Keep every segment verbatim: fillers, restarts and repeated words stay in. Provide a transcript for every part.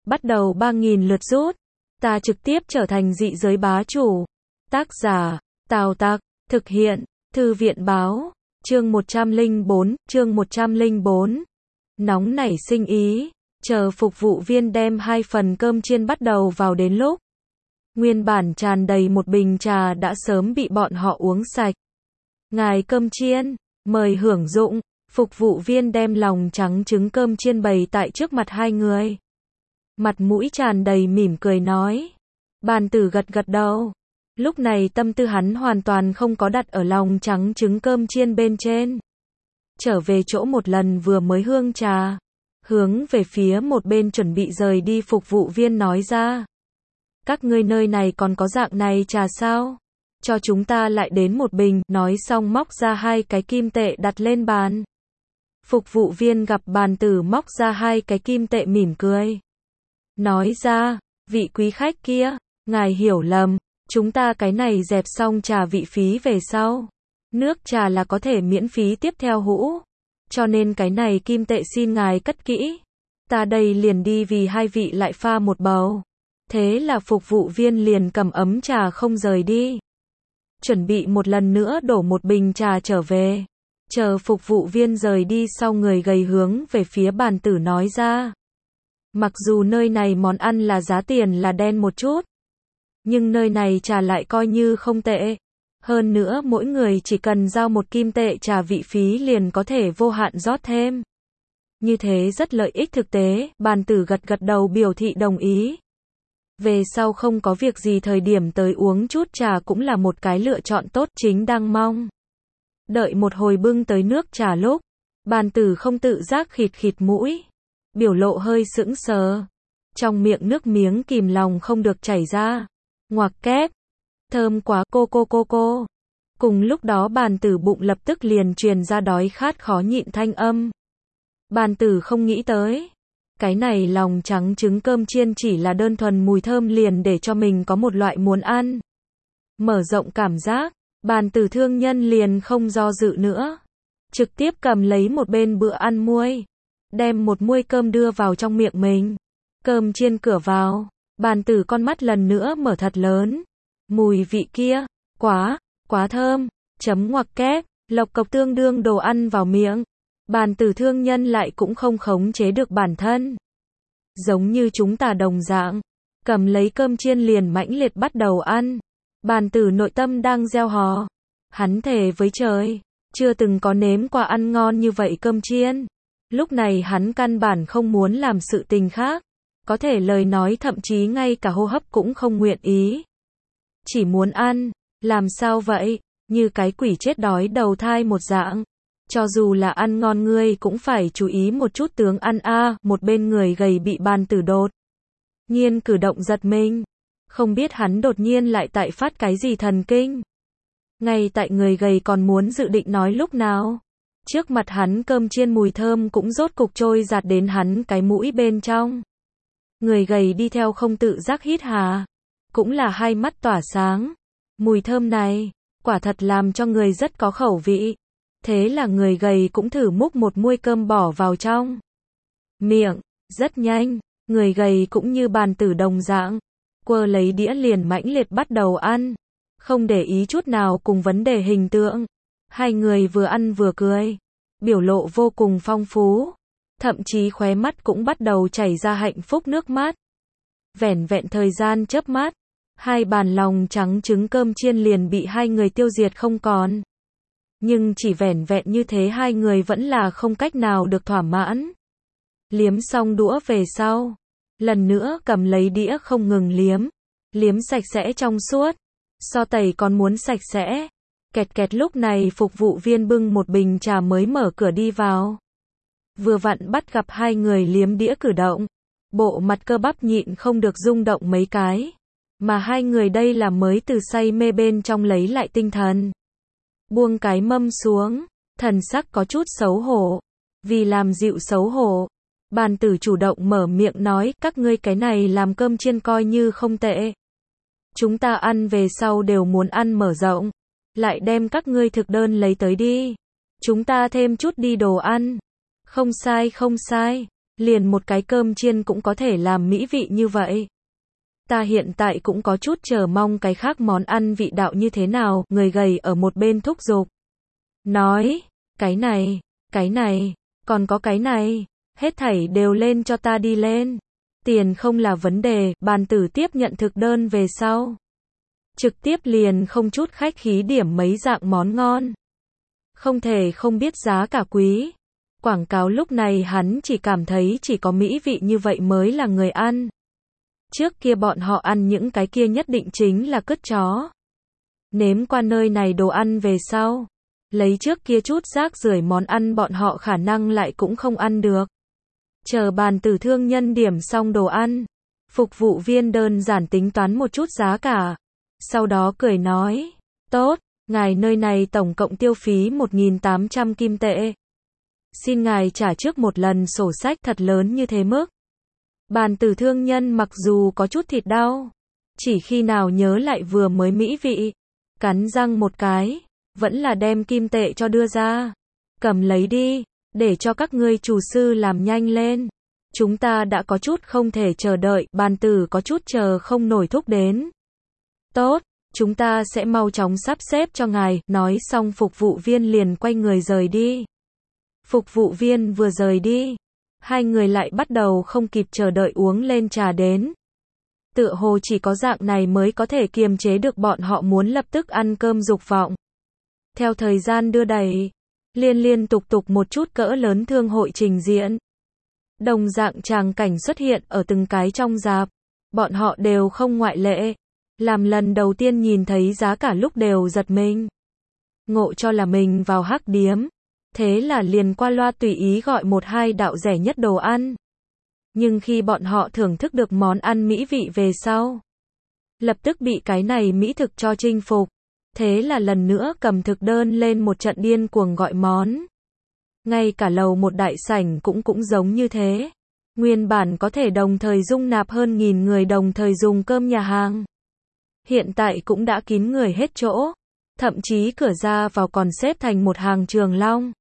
bắt đầu ba nghìn lượt rút. Ta trực tiếp trở thành dị giới bá chủ. Tác giả, Tào Tặc, thực hiện, Thư viện báo, chương một trăm lẻ bốn, chương một trăm lẻ bốn. Nóng nảy sinh ý, chờ phục vụ viên đem hai phần cơm chiên bắt đầu vào đến lúc. Nguyên bản tràn đầy một bình trà đã sớm bị bọn họ uống sạch. Ngài cơm chiên, mời hưởng dụng, phục vụ viên đem lòng trắng trứng cơm chiên bày tại trước mặt hai người. Mặt mũi tràn đầy mỉm cười nói. Bàn tử gật gật đầu. Lúc này tâm tư hắn hoàn toàn không có đặt ở lòng trắng trứng cơm chiên bên trên. Trở về chỗ một lần vừa mới hương trà. Hướng về phía một bên chuẩn bị rời đi phục vụ viên nói ra. Các ngươi nơi này còn có dạng này trà sao? Cho chúng ta lại đến một bình, nói xong móc ra hai cái kim tệ đặt lên bàn. Phục vụ viên gặp bàn tử móc ra hai cái kim tệ mỉm cười. Nói ra, vị quý khách kia, ngài hiểu lầm, chúng ta cái này dẹp xong trà vị phí về sau. Nước trà là có thể miễn phí tiếp theo hũ. Cho nên cái này kim tệ xin ngài cất kỹ. Ta đây liền đi vì hai vị lại pha một bầu. Thế là phục vụ viên liền cầm ấm trà không rời đi. Chuẩn bị một lần nữa đổ một bình trà trở về. Chờ phục vụ viên rời đi sau người gầy hướng về phía bàn tử nói ra. Mặc dù nơi này món ăn là giá tiền là đen một chút. Nhưng nơi này trà lại coi như không tệ. Hơn nữa mỗi người chỉ cần giao một kim tệ trà vị phí liền có thể vô hạn rót thêm. Như thế rất lợi ích thực tế, bàn tử gật gật đầu biểu thị đồng ý. Về sau không có việc gì thời điểm tới uống chút trà cũng là một cái lựa chọn tốt chính đang mong. Đợi một hồi bưng tới nước trà lúc, bàn tử không tự giác khịt khịt mũi. Biểu lộ hơi sững sờ. Trong miệng nước miếng kìm lòng không được chảy ra. Ngoặc kép. Thơm quá cô cô cô cô. Cùng lúc đó bàn tử bụng lập tức liền truyền ra đói khát khó nhịn thanh âm. Bàn tử không nghĩ tới. Cái này lòng trắng trứng cơm chiên chỉ là đơn thuần mùi thơm liền để cho mình có một loại muốn ăn. Mở rộng cảm giác, bàn tử thương nhân liền không do dự nữa. Trực tiếp cầm lấy một bên bữa ăn muôi. Đem một muôi cơm đưa vào trong miệng mình. Cơm chiên cửa vào. Bàn tử con mắt lần nữa mở thật lớn. Mùi vị kia, quá, quá thơm. Chấm ngoặc kép, lộc cộc tương đương đồ ăn vào miệng. Bàn tử thương nhân lại cũng không khống chế được bản thân. Giống như chúng ta đồng dạng. Cầm lấy cơm chiên liền mãnh liệt bắt đầu ăn. Bàn tử nội tâm đang gieo hò. Hắn thề với trời. Chưa từng có nếm qua ăn ngon như vậy cơm chiên. Lúc này hắn căn bản không muốn làm sự tình khác. Có thể lời nói thậm chí ngay cả hô hấp cũng không nguyện ý. Chỉ muốn ăn. Làm sao vậy? Như cái quỷ chết đói đầu thai một dạng. Cho dù là ăn ngon ngươi cũng phải chú ý một chút tướng ăn a. À, một bên người gầy bị bàn tử đột nhiên cử động giật mình. Không biết hắn đột nhiên lại tại phát cái gì thần kinh. Ngay tại người gầy còn muốn dự định nói lúc nào. Trước mặt hắn cơm chiên mùi thơm cũng rốt cục trôi giạt đến hắn cái mũi bên trong. Người gầy đi theo không tự giác hít hà. Cũng là hai mắt tỏa sáng. Mùi thơm này, quả thật làm cho người rất có khẩu vị. Thế là người gầy cũng thử múc một muôi cơm bỏ vào trong miệng. Rất nhanh, người gầy cũng như bàn tử đồng dạng. Quơ lấy đĩa liền mãnh liệt bắt đầu ăn. Không để ý chút nào cùng vấn đề hình tượng. Hai người vừa ăn vừa cười. Biểu lộ vô cùng phong phú. Thậm chí khóe mắt cũng bắt đầu chảy ra hạnh phúc nước mắt. Vẻn vẹn thời gian chớp mắt. Hai bàn lòng trắng trứng cơm chiên liền bị hai người tiêu diệt không còn. Nhưng chỉ vẻn vẹn như thế hai người vẫn là không cách nào được thỏa mãn. Liếm xong đũa về sau. Lần nữa cầm lấy đĩa không ngừng liếm. Liếm sạch sẽ trong suốt. So tẩy còn muốn sạch sẽ. Kẹt kẹt lúc này phục vụ viên bưng một bình trà mới mở cửa đi vào. Vừa vặn bắt gặp hai người liếm đĩa cử động. Bộ mặt cơ bắp nhịn không được rung động mấy cái. Mà hai người đây là mới từ say mê bên trong lấy lại tinh thần. Buông cái mâm xuống. Thần sắc có chút xấu hổ. Vì làm dịu xấu hổ. Bàn tử chủ động mở miệng nói các ngươi cái này làm cơm chiên coi như không tệ. Chúng ta ăn về sau đều muốn ăn mở rộng. Lại đem các ngươi thực đơn lấy tới đi. Chúng ta thêm chút đi đồ ăn. Không sai không sai. Liền một cái cơm chiên cũng có thể làm mỹ vị như vậy. Ta hiện tại cũng có chút chờ mong cái khác món ăn vị đạo như thế nào, người gầy ở một bên thúc giục. Nói, cái này, cái này, còn có cái này, hết thảy đều lên cho ta đi lên. Tiền không là vấn đề, bàn tử tiếp nhận thực đơn về sau. Trực tiếp liền không chút khách khí điểm mấy dạng món ngon. Không thể không biết giá cả quý. Quảng cáo lúc này hắn chỉ cảm thấy chỉ có mỹ vị như vậy mới là người ăn. Trước kia bọn họ ăn những cái kia nhất định chính là cứt chó. Nếm qua nơi này đồ ăn về sau. Lấy trước kia chút rác rưởi món ăn bọn họ khả năng lại cũng không ăn được. Chờ bàn tử thương nhân điểm xong đồ ăn. Phục vụ viên đơn giản tính toán một chút giá cả. Sau đó cười nói. Tốt, ngài nơi này tổng cộng tiêu phí một nghìn tám trăm kim tệ. Xin ngài trả trước một lần sổ sách thật lớn như thế mức. Bàn tử thương nhân mặc dù có chút thịt đau. Chỉ khi nào nhớ lại vừa mới mỹ vị. Cắn răng một cái. Vẫn là đem kim tệ cho đưa ra. Cầm lấy đi. Để cho các ngươi chủ sư làm nhanh lên. Chúng ta đã có chút không thể chờ đợi. Bàn tử có chút chờ không nổi thúc đến. Tốt, chúng ta sẽ mau chóng sắp xếp cho ngài. Nói xong phục vụ viên liền quay người rời đi. Phục vụ viên vừa rời đi. Hai người lại bắt đầu không kịp chờ đợi uống lên trà đến. Tựa hồ chỉ có dạng này mới có thể kiềm chế được bọn họ muốn lập tức ăn cơm dục vọng. Theo thời gian đưa đẩy, liên liên tục tục một chút cỡ lớn thương hội trình diễn. Đồng dạng tràng cảnh xuất hiện ở từng cái trong rạp. Bọn họ đều không ngoại lệ. Làm lần đầu tiên nhìn thấy giá cả lúc đều giật mình. Ngộ cho là mình vào hắc điếm. Thế là liền qua loa tùy ý gọi một hai đạo rẻ nhất đồ ăn. Nhưng khi bọn họ thưởng thức được món ăn mỹ vị về sau, lập tức bị cái này mỹ thực cho chinh phục. Thế là lần nữa cầm thực đơn lên một trận điên cuồng gọi món. Ngay cả lầu một đại sảnh cũng cũng giống như thế. Nguyên bản có thể đồng thời dung nạp hơn nghìn người đồng thời dùng cơm nhà hàng. Hiện tại cũng đã kín người hết chỗ. Thậm chí cửa ra vào còn xếp thành một hàng trường long.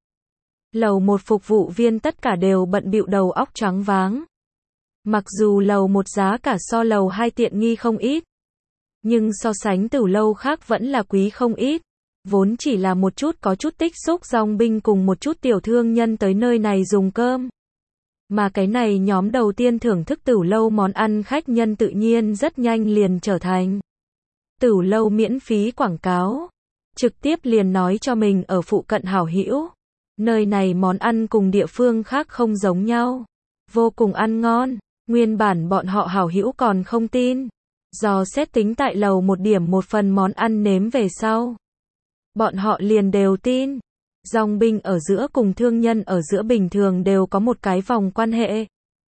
Lầu một phục vụ viên tất cả đều bận bịu đầu óc choáng váng. Mặc dù lầu một giá cả so lầu hai tiện nghi không ít. Nhưng so sánh tử lâu khác vẫn là quý không ít. Vốn chỉ là một chút có chút tích xúc dòng binh cùng một chút tiểu thương nhân tới nơi này dùng cơm. Mà cái này nhóm đầu tiên thưởng thức tử lâu món ăn khách nhân tự nhiên rất nhanh liền trở thành tử lâu miễn phí quảng cáo. Trực tiếp liền nói cho mình ở phụ cận hảo hữu. Nơi này món ăn cùng địa phương khác không giống nhau. Vô cùng ăn ngon. Nguyên bản bọn họ hảo hữu còn không tin. Do xét tính tại lầu một điểm một phần món ăn nếm về sau. Bọn họ liền đều tin. Dòng binh ở giữa cùng thương nhân ở giữa bình thường đều có một cái vòng quan hệ.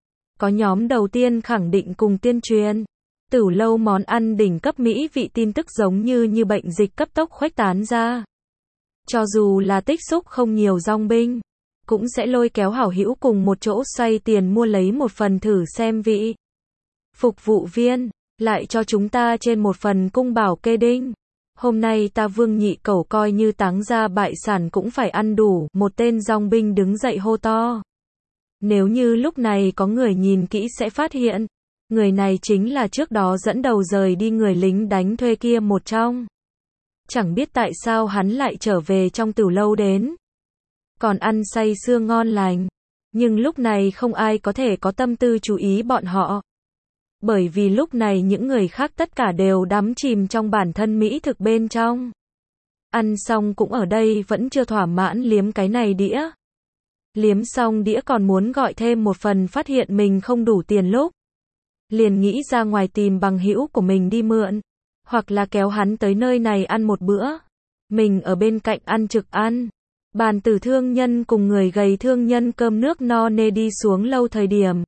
Có nhóm đầu tiên khẳng định cùng tuyên truyền. Tử lâu món ăn đỉnh cấp mỹ vị tin tức giống như như bệnh dịch cấp tốc khuếch tán ra. Cho dù là tích xúc không nhiều dòng binh, cũng sẽ lôi kéo hảo hữu cùng một chỗ xoay tiền mua lấy một phần thử xem vị. Phục vụ viên, lại cho chúng ta trên một phần cung bảo kê đinh. Hôm nay ta Vương Nhị Cẩu coi như táng ra bại sản cũng phải ăn đủ. Một tên dòng binh đứng dậy hô to. Nếu như lúc này có người nhìn kỹ sẽ phát hiện. Người này chính là trước đó dẫn đầu rời đi người lính đánh thuê kia một trong. Chẳng biết tại sao hắn lại trở về trong tử lâu đến. Còn ăn say sưa ngon lành. Nhưng lúc này không ai có thể có tâm tư chú ý bọn họ. Bởi vì lúc này những người khác tất cả đều đắm chìm trong bản thân mỹ thực bên trong. Ăn xong cũng ở đây vẫn chưa thỏa mãn liếm cái này đĩa. Liếm xong đĩa còn muốn gọi thêm một phần phát hiện mình không đủ tiền lúc. Liền nghĩ ra ngoài tìm bằng hữu của mình đi mượn. Hoặc là kéo hắn tới nơi này ăn một bữa. Mình ở bên cạnh ăn trực ăn. Bàn tử thương nhân cùng người gầy thương nhân cơm nước no nê đi xuống lâu thời điểm.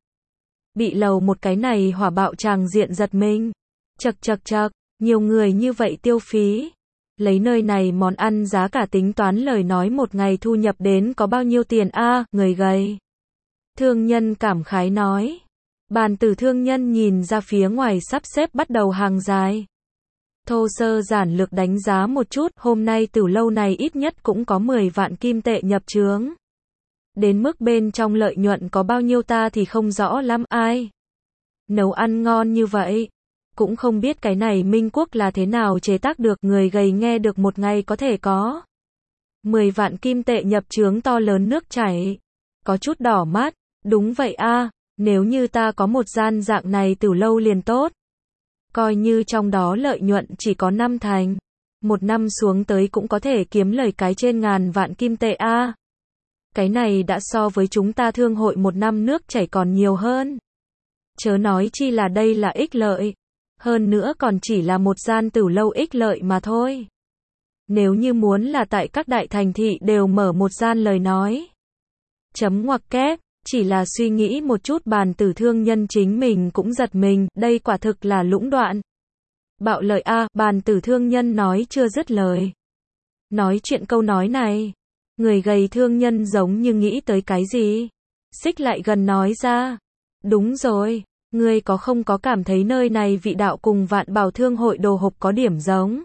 Bị lầu một cái này hỏa bạo tràng diện giật mình. Chật chật chật, nhiều người như vậy tiêu phí. Lấy nơi này món ăn giá cả tính toán lời nói một ngày thu nhập đến có bao nhiêu tiền a à, người gầy. Thương nhân cảm khái nói. Bàn tử thương nhân nhìn ra phía ngoài sắp xếp bắt đầu hàng dài. Thô sơ giản lược đánh giá một chút, hôm nay tử lâu này ít nhất cũng có mười vạn kim tệ nhập trướng. Đến mức bên trong lợi nhuận có bao nhiêu ta thì không rõ lắm, ai nấu ăn ngon như vậy. Cũng không biết cái này Minh Quốc là thế nào chế tác được, người gầy nghe được một ngày có thể có mười vạn kim tệ nhập chướng to lớn nước chảy. Có chút đỏ mắt, đúng vậy a, nếu như ta có một gian dạng này từ lâu liền tốt. Coi như trong đó lợi nhuận chỉ có năm thành. Một năm xuống tới cũng có thể kiếm lời cái trên ngàn vạn kim tệ a. Cái này đã so với chúng ta thương hội một năm nước chảy còn nhiều hơn. Chớ nói chi là đây là ích lợi. Hơn nữa còn chỉ là một gian tử lâu ích lợi mà thôi. Nếu như muốn là tại các đại thành thị đều mở một gian lời nói. Chấm ngoặc kép, chỉ là suy nghĩ một chút bàn tử thương nhân chính mình cũng giật mình, đây quả thực là lũng đoạn. Bạo lợi a, bàn tử thương nhân nói chưa dứt lời. Nói chuyện câu nói này, người gầy thương nhân giống như nghĩ tới cái gì. Xích lại gần nói ra, đúng rồi, ngươi có không có cảm thấy nơi này vị đạo cùng Vạn Bảo thương hội đồ hộp có điểm giống.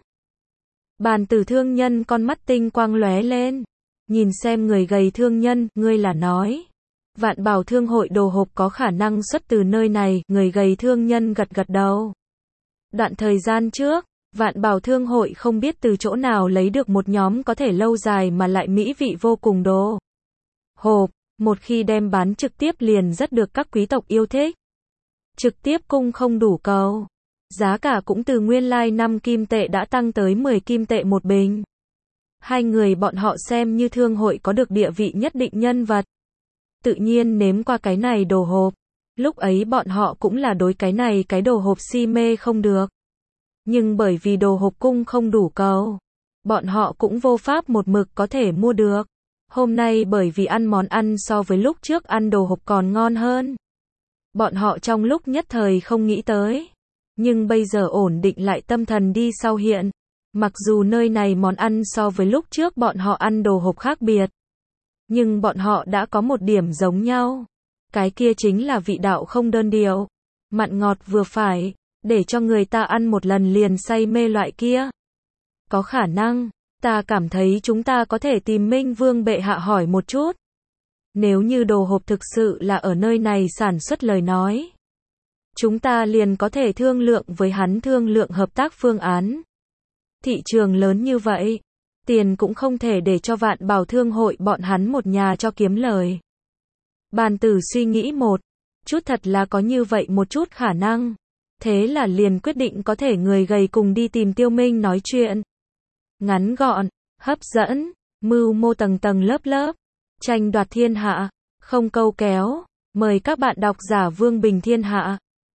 Bàn tử thương nhân con mắt tinh quang lóe lên, nhìn xem người gầy thương nhân, ngươi là nói Vạn Bảo thương hội đồ hộp có khả năng xuất từ nơi này, người gầy thương nhân gật gật đầu. Đoạn thời gian trước, Vạn Bảo thương hội không biết từ chỗ nào lấy được một nhóm có thể lâu dài mà lại mỹ vị vô cùng đồ hộp, một khi đem bán trực tiếp liền rất được các quý tộc yêu thích. Trực tiếp cung không đủ cầu. Giá cả cũng từ nguyên lai năm kim tệ đã tăng tới mười kim tệ một bình. Hai người bọn họ xem như thương hội có được địa vị nhất định nhân vật. Tự nhiên nếm qua cái này đồ hộp. Lúc ấy bọn họ cũng là đối cái này cái đồ hộp si mê không được. Nhưng bởi vì đồ hộp cung không đủ cầu, bọn họ cũng vô pháp một mực có thể mua được. Hôm nay bởi vì ăn món ăn so với lúc trước ăn đồ hộp còn ngon hơn. Bọn họ trong lúc nhất thời không nghĩ tới. Nhưng bây giờ ổn định lại tâm thần đi sau hiện. Mặc dù nơi này món ăn so với lúc trước bọn họ ăn đồ hộp khác biệt. Nhưng bọn họ đã có một điểm giống nhau. Cái kia chính là vị đạo không đơn điệu. Mặn ngọt vừa phải, để cho người ta ăn một lần liền say mê loại kia. Có khả năng, ta cảm thấy chúng ta có thể tìm Minh Vương bệ hạ hỏi một chút. Nếu như đồ hộp thực sự là ở nơi này sản xuất lời nói. Chúng ta liền có thể thương lượng với hắn thương lượng hợp tác phương án. Thị trường lớn như vậy, tiền cũng không thể để cho Vạn Bảo thương hội bọn hắn một nhà cho kiếm lời. Bàn tử suy nghĩ một chút thật là có như vậy một chút khả năng. Thế là liền quyết định có thể người gầy cùng đi tìm Tiêu Minh nói chuyện. Ngắn gọn, hấp dẫn, mưu mô tầng tầng lớp lớp, tranh đoạt thiên hạ, không câu kéo. Mời các bạn đọc giả Vương Bình Thiên Hạ.